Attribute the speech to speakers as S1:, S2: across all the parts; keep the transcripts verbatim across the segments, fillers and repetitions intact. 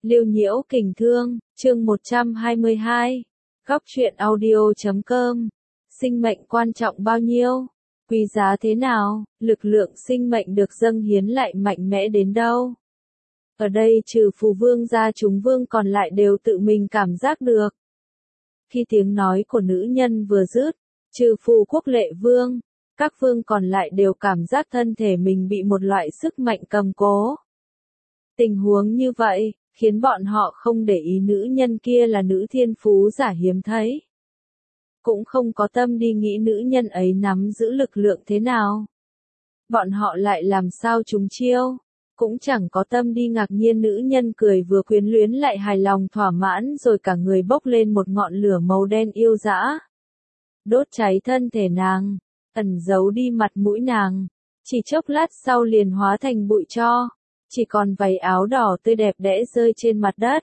S1: Liêu nhiễu kình thương, chương một trăm hai mươi hai. Góc truyện audio chấm com. Sinh mệnh quan trọng bao nhiêu? Quý giá thế nào? Lực lượng sinh mệnh được dâng hiến lại mạnh mẽ đến đâu? Ở đây trừ phù vương ra chúng vương còn lại đều tự mình cảm giác được. Khi tiếng nói của nữ nhân vừa dứt, trừ phù quốc lệ vương, các vương còn lại đều cảm giác thân thể mình bị một loại sức mạnh cầm cố. Tình huống như vậy, khiến bọn họ không để ý nữ nhân kia là nữ thiên phú giả hiếm thấy. Cũng không có tâm đi nghĩ nữ nhân ấy nắm giữ lực lượng thế nào. Bọn họ lại làm sao trúng chiêu. Cũng chẳng có tâm đi ngạc nhiên nữ nhân cười vừa quyến luyến lại hài lòng thỏa mãn rồi cả người bốc lên một ngọn lửa màu đen yêu dã. Đốt cháy thân thể nàng, ẩn giấu đi mặt mũi nàng, chỉ chốc lát sau liền hóa thành bụi tro, chỉ còn váy áo đỏ tươi đẹp đẽ rơi trên mặt đất.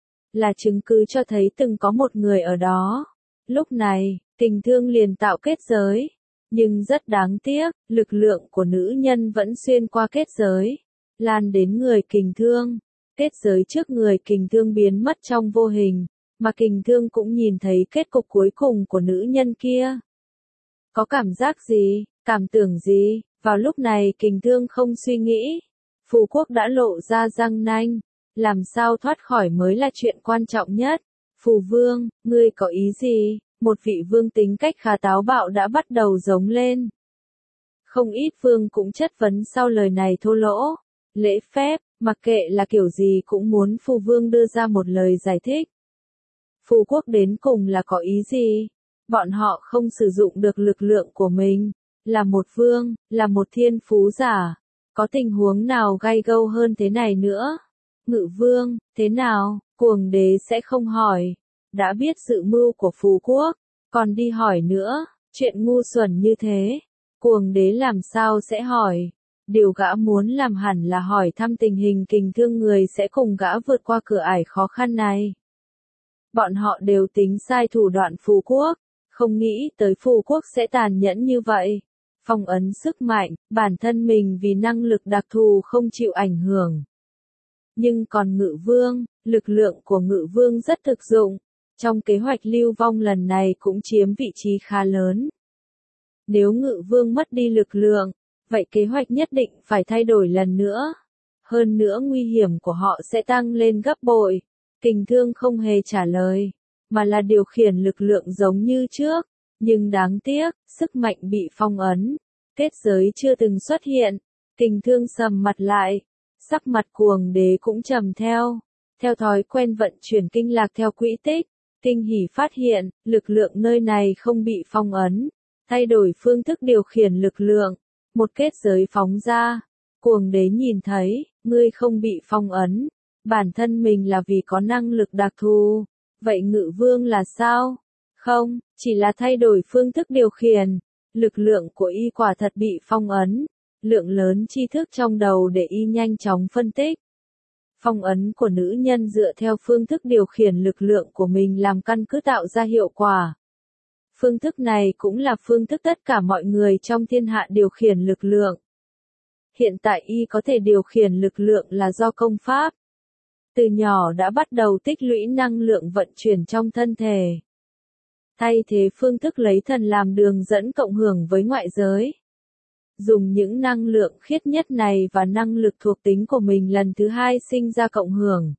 S1: Là chứng cứ cho thấy từng có một người ở đó. Lúc này, Kình Thương liền tạo kết giới, nhưng rất đáng tiếc, lực lượng của nữ nhân vẫn xuyên qua kết giới, lan đến người Kình Thương. Kết giới trước người Kình Thương biến mất trong vô hình, mà Kình Thương cũng nhìn thấy kết cục cuối cùng của nữ nhân kia. Có cảm giác gì, cảm tưởng gì? Vào lúc này Kình Thương không suy nghĩ. Phù quốc đã lộ ra răng nanh, làm sao thoát khỏi mới là chuyện quan trọng nhất. Phù vương, ngươi có ý gì? Một vị vương tính cách khá táo bạo đã bắt đầu giống lên. Không ít vương cũng chất vấn sau lời này thô lỗ. Lễ phép, mặc kệ là kiểu gì cũng muốn phù vương đưa ra một lời giải thích. Phù quốc đến cùng là có ý gì? Bọn họ không sử dụng được lực lượng của mình. Là một vương, là một thiên phú giả. Có tình huống nào gay gâu hơn thế này nữa? Ngự vương, thế nào? Cuồng đế sẽ không hỏi. Đã biết sự mưu của phù quốc, còn đi hỏi nữa, chuyện ngu xuẩn như thế. Cuồng đế làm sao sẽ hỏi? Điều gã muốn làm hẳn là hỏi thăm tình hình Kình Thương người sẽ cùng gã vượt qua cửa ải khó khăn này. Bọn họ đều tính sai thủ đoạn phù quốc, không nghĩ tới phù quốc sẽ tàn nhẫn như vậy. Phong ấn sức mạnh, bản thân mình vì năng lực đặc thù không chịu ảnh hưởng. Nhưng còn Ngự Vương, lực lượng của Ngự Vương rất thực dụng. Trong kế hoạch lưu vong lần này cũng chiếm vị trí khá lớn. Nếu Ngự Vương mất đi lực lượng, vậy kế hoạch nhất định phải thay đổi lần nữa. Hơn nữa nguy hiểm của họ sẽ tăng lên gấp bội. Kình Thương không hề trả lời, mà là điều khiển lực lượng giống như trước. Nhưng đáng tiếc, sức mạnh bị phong ấn. Kết giới chưa từng xuất hiện. Kình Thương sầm mặt lại. Sắc mặt cuồng đế cũng trầm theo. Theo thói quen vận chuyển kinh lạc theo quỹ tích. Kinh hỉ phát hiện, lực lượng nơi này không bị phong ấn. Thay đổi phương thức điều khiển lực lượng. Một kết giới phóng ra. Cuồng đế nhìn thấy, ngươi không bị phong ấn. Bản thân mình là vì có năng lực đặc thù. Vậy Ngự Vương là sao? Không, chỉ là thay đổi phương thức điều khiển. Lực lượng của y quả thật bị phong ấn. Lượng lớn tri thức trong đầu để y nhanh chóng phân tích. Phong ấn của nữ nhân dựa theo phương thức điều khiển lực lượng của mình làm căn cứ tạo ra hiệu quả. Phương thức này cũng là phương thức tất cả mọi người trong thiên hạ điều khiển lực lượng. Hiện tại y có thể điều khiển lực lượng là do công pháp. Từ nhỏ đã bắt đầu tích lũy năng lượng vận chuyển trong thân thể. Thay thế phương thức lấy thần làm đường dẫn cộng hưởng với ngoại giới. Dùng những năng lượng khiết nhất này và năng lực thuộc tính của mình lần thứ hai sinh ra cộng hưởng.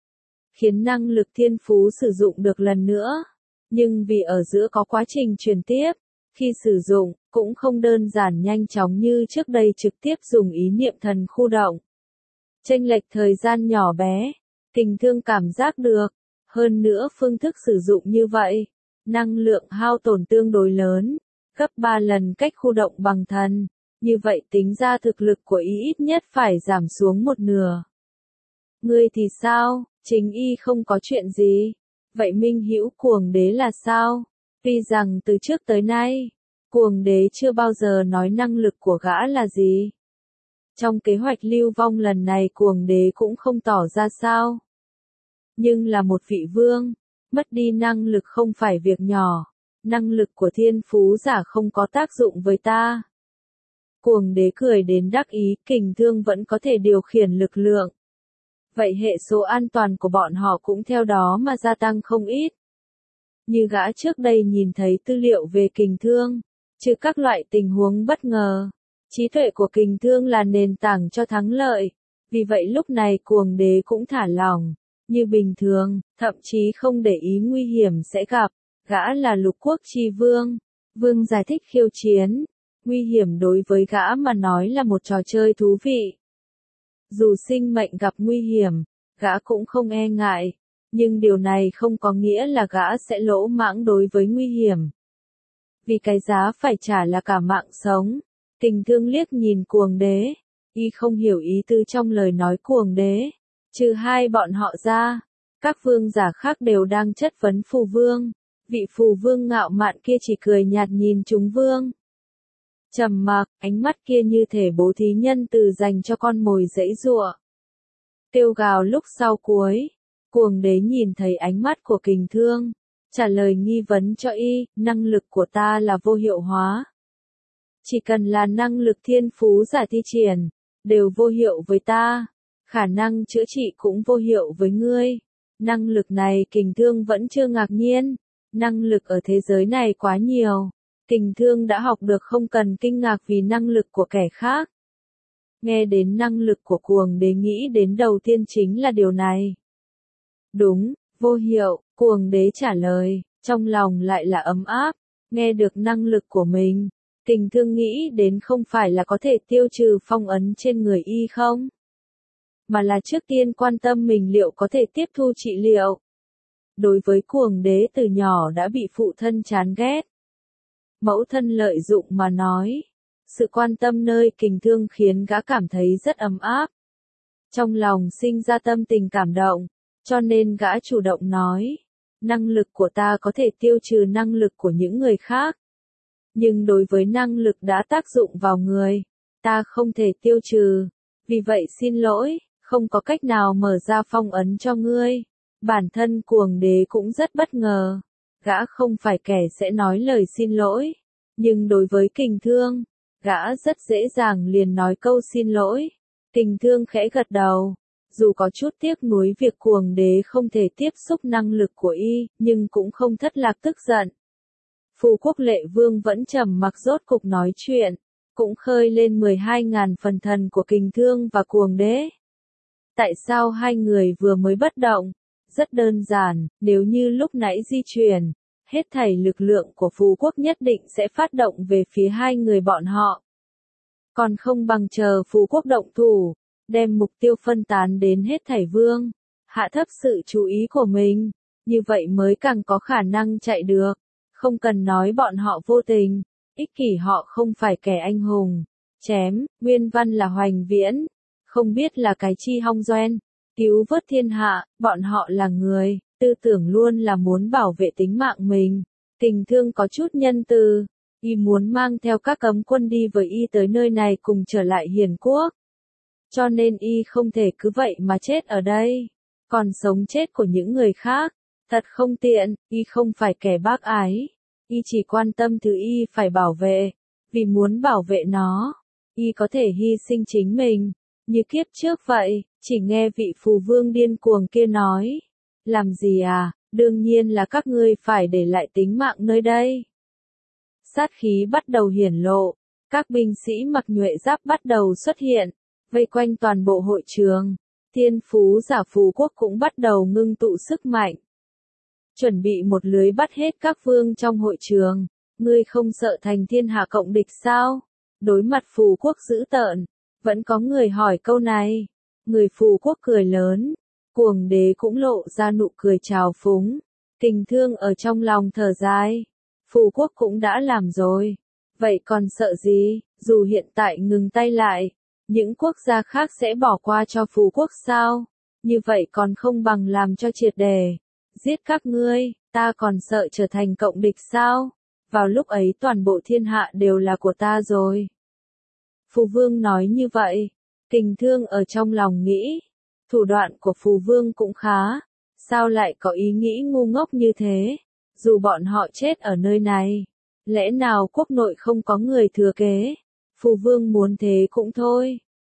S1: Khiến năng lực thiên phú sử dụng được lần nữa. Nhưng vì ở giữa có quá trình truyền tiếp, khi sử dụng, cũng không đơn giản nhanh chóng như trước đây trực tiếp dùng ý niệm thần khu động. Chênh lệch thời gian nhỏ bé, Kình Thương cảm giác được. Hơn nữa phương thức sử dụng như vậy, năng lượng hao tổn tương đối lớn, gấp ba lần cách khu động bằng thần. Như vậy tính ra thực lực của y ít nhất phải giảm xuống một nửa. Ngươi thì sao? Chính y không có chuyện gì. Vậy Minh Hữu cuồng đế là sao? Tuy rằng từ trước tới nay, cuồng đế chưa bao giờ nói năng lực của gã là gì. Trong kế hoạch lưu vong lần này cuồng đế cũng không tỏ ra sao. Nhưng là một vị vương, mất đi năng lực không phải việc nhỏ. Năng lực của thiên phú giả không có tác dụng với ta. Cuồng đế cười đến đắc ý, Kình Thương vẫn có thể điều khiển lực lượng. vậy hệ số an toàn của bọn họ cũng theo đó mà gia tăng không ít. Như gã trước đây nhìn thấy tư liệu về kình thương, trừ các loại tình huống bất ngờ, trí tuệ của kình thương là nền tảng cho thắng lợi, vì vậy lúc này cuồng đế cũng thả lỏng, như bình thường, thậm chí không để ý nguy hiểm sẽ gặp, gã là lục quốc chi vương. Vương giải thích khiêu chiến, nguy hiểm đối với gã mà nói là một trò chơi thú vị. Dù sinh mệnh gặp nguy hiểm, gã cũng không e ngại, nhưng điều này không có nghĩa là gã sẽ lỗ mãng đối với nguy hiểm. Vì cái giá phải trả là cả mạng sống. Kình thương liếc nhìn cuồng đế, y không hiểu ý tư trong lời nói cuồng đế. Trừ hai bọn họ ra, các vương giả khác đều đang chất vấn phù vương. Vị phù vương ngạo mạn kia chỉ cười nhạt nhìn chúng vương. Trầm mặc, ánh mắt kia như thể bố thí nhân từ dành cho con mồi giãy giụa. Kêu gào lúc sau cuối, cuồng đế nhìn thấy ánh mắt của kình thương, trả lời nghi vấn cho y, năng lực của ta là vô hiệu hóa. Chỉ cần là năng lực thiên phú giả thi triển, đều vô hiệu với ta, khả năng chữa trị cũng vô hiệu với ngươi. Năng lực này kình thương vẫn chưa ngạc nhiên, năng lực ở thế giới này quá nhiều. Kình thương đã học được không cần kinh ngạc vì năng lực của kẻ khác. Nghe đến năng lực của cuồng đế nghĩ đến đầu tiên chính là điều này. Đúng, vô hiệu, cuồng đế trả lời, trong lòng lại là ấm áp, nghe được năng lực của mình. Kình thương nghĩ đến không phải là có thể tiêu trừ phong ấn trên người y không? Mà là trước tiên quan tâm mình liệu có thể tiếp thu trị liệu. Đối với cuồng đế từ nhỏ đã bị phụ thân chán ghét. Mẫu thân lợi dụng mà nói. Sự quan tâm nơi kình thương khiến gã cảm thấy rất ấm áp. Trong lòng sinh ra tâm tình cảm động, cho nên gã chủ động nói. Năng lực của ta có thể tiêu trừ năng lực của những người khác. Nhưng đối với năng lực đã tác dụng vào người, ta không thể tiêu trừ. Vì vậy xin lỗi, không có cách nào mở ra phong ấn cho ngươi. Bản thân cuồng đế cũng rất bất ngờ. Gã không phải kẻ sẽ nói lời xin lỗi. Nhưng đối với kình thương, gã rất dễ dàng liền nói câu xin lỗi. Kình thương khẽ gật đầu. Dù có chút tiếc nuối việc cuồng đế không thể tiếp xúc năng lực của y, nhưng cũng không thất lạc tức giận. Phù quốc lệ vương vẫn trầm mặc rốt cục nói chuyện, cũng khơi lên mười hai nghìn phần thần của kình thương và cuồng đế. Tại sao hai người vừa mới bất động? Rất đơn giản, nếu như lúc nãy di chuyển, hết thảy lực lượng của phù quốc nhất định sẽ phát động về phía hai người bọn họ. Còn không bằng chờ phù quốc động thủ, đem mục tiêu phân tán đến hết thảy vương, hạ thấp sự chú ý của mình, như vậy mới càng có khả năng chạy được. Không cần nói bọn họ vô tình, ích kỷ họ không phải kẻ anh hùng. Chém, nguyên văn là hoành viễn, không biết là cái chi hong doen, cứu vớt thiên hạ, bọn họ là người, tư tưởng luôn là muốn bảo vệ tính mạng mình. Kình thương có chút nhân từ, y muốn mang theo các cấm quân đi với y tới nơi này cùng trở lại hiền quốc. Cho nên y không thể cứ vậy mà chết ở đây, còn sống chết của những người khác. Thật không tiện, y không phải kẻ bác ái, y chỉ quan tâm thứ y phải bảo vệ, vì muốn bảo vệ nó, y có thể hy sinh chính mình, như kiếp trước vậy, chỉ nghe vị phù vương điên cuồng kia nói, làm gì à, đương nhiên là các ngươi phải để lại tính mạng nơi đây. Sát khí bắt đầu hiển lộ, các binh sĩ mặc nhuệ giáp bắt đầu xuất hiện, vây quanh toàn bộ hội trường, thiên phú giả phù quốc cũng bắt đầu ngưng tụ sức mạnh. Chuẩn bị một lưới bắt hết các vương trong hội trường, ngươi không sợ thành thiên hạ cộng địch sao? Đối mặt phù quốc dữ tợn, vẫn có người hỏi câu này. Người phù quốc cười lớn, cuồng đế cũng lộ ra nụ cười trào phúng. Kình thương ở trong lòng thở dài, phù quốc cũng đã làm rồi, vậy còn sợ gì? Dù hiện tại ngừng tay lại, những quốc gia khác sẽ bỏ qua cho phù quốc sao? Như vậy còn không bằng làm cho triệt để. Giết các ngươi, ta còn sợ trở thành cộng địch sao? Vào lúc ấy toàn bộ thiên hạ đều là của ta rồi. Phù vương nói như vậy, kình thương ở trong lòng nghĩ, thủ đoạn của phù vương cũng khá, sao lại có ý nghĩ ngu ngốc như thế? Dù bọn họ chết ở nơi này, lẽ nào quốc nội không có người thừa kế? Phù vương muốn thế cũng thôi,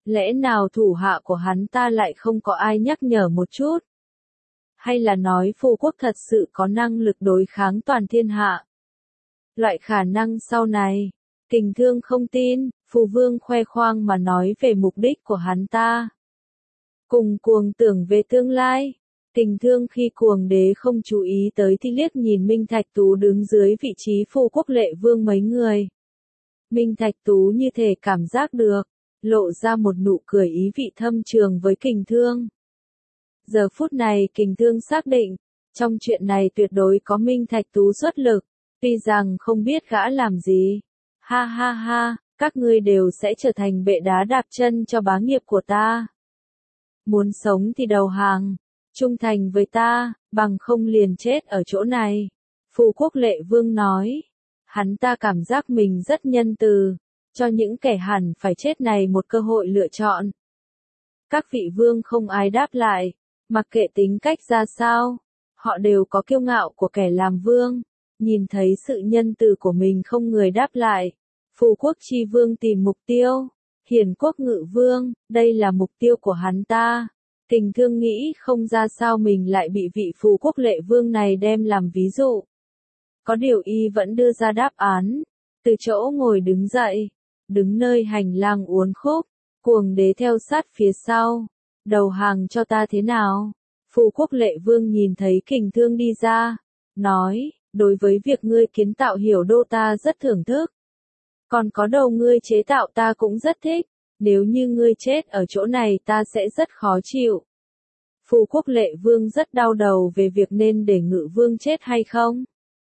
S1: Lẽ nào thủ hạ của hắn ta lại không có ai nhắc nhở một chút? Hay là nói phù quốc thật sự có năng lực đối kháng toàn thiên hạ? Loại khả năng sau này, Kình Thương không tin, phù vương khoe khoang mà nói về mục đích của hắn ta. Cùng cuồng tưởng về tương lai, Kình Thương khi cuồng đế không chú ý tới thì liếc nhìn Minh Thạch Tú đứng dưới vị trí phù quốc lệ vương mấy người. Minh Thạch Tú như thể cảm giác được, lộ ra một nụ cười ý vị thâm trường với Kình Thương. Giờ phút này Kình Thương xác định, trong chuyện này tuyệt đối có Minh Thạch Tú xuất lực, tuy rằng không biết gã làm gì. Ha ha ha, các ngươi đều sẽ trở thành bệ đá đạp chân cho bá nghiệp của ta. Muốn sống thì đầu hàng, trung thành với ta, bằng không liền chết ở chỗ này. Phù quốc lệ vương nói, hắn ta cảm giác mình rất nhân từ, cho những kẻ hẳn phải chết này một cơ hội lựa chọn. Các vị vương không ai đáp lại, mặc kệ tính cách ra sao, họ đều có kiêu ngạo của kẻ làm vương. Nhìn thấy sự nhân từ của mình không người đáp lại, phù quốc chi vương tìm mục tiêu, hiển quốc ngự vương, đây là mục tiêu của hắn ta. Kình Thương nghĩ không ra sao mình lại bị vị phù quốc lệ vương này đem làm ví dụ. Có điều y vẫn đưa ra đáp án, từ chỗ ngồi đứng dậy, đứng nơi hành lang uốn khúc, cuồng đế theo sát phía sau, đầu hàng cho ta thế nào? Phù quốc lệ vương nhìn thấy Kình Thương đi ra, nói, đối với việc ngươi kiến tạo hiểu đô ta rất thưởng thức. Còn có đầu ngươi chế tạo ta cũng rất thích, nếu như ngươi chết ở chỗ này ta sẽ rất khó chịu. Phù quốc lệ vương rất đau đầu về việc nên để ngự vương chết hay không.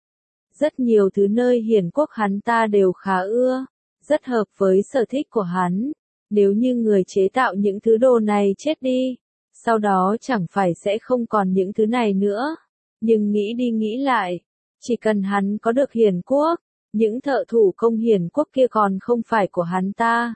S1: Rất nhiều thứ nơi hiển quốc hắn ta đều khá ưa, rất hợp với sở thích của hắn. Nếu như người chế tạo những thứ đồ này chết đi, sau đó chẳng phải sẽ không còn những thứ này nữa. Nhưng nghĩ đi nghĩ lại, chỉ cần hắn có được hiển quốc, những thợ thủ công hiển quốc kia còn không phải của hắn ta.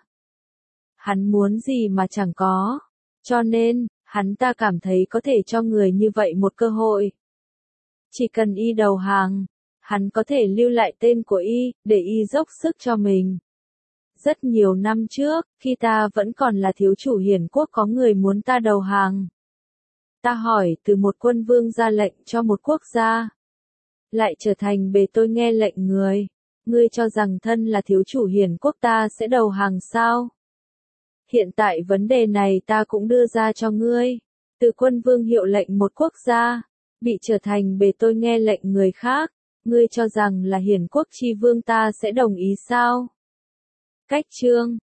S1: Hắn muốn gì mà chẳng có, cho nên, hắn ta cảm thấy có thể cho người như vậy một cơ hội. Chỉ cần y đầu hàng, hắn có thể lưu lại tên của y, để y dốc sức cho mình. Rất nhiều năm trước, khi ta vẫn còn là thiếu chủ hiển quốc có người muốn ta đầu hàng. Ta hỏi từ một quân vương ra lệnh cho một quốc gia, lại trở thành bề tôi nghe lệnh người. Ngươi cho rằng thân là thiếu chủ hiển quốc ta sẽ đầu hàng sao? Hiện tại vấn đề này ta cũng đưa ra cho ngươi. Từ quân vương hiệu lệnh một quốc gia, bị trở thành bề tôi nghe lệnh người khác, ngươi cho rằng là hiển quốc chi vương ta sẽ đồng ý sao? Cách chương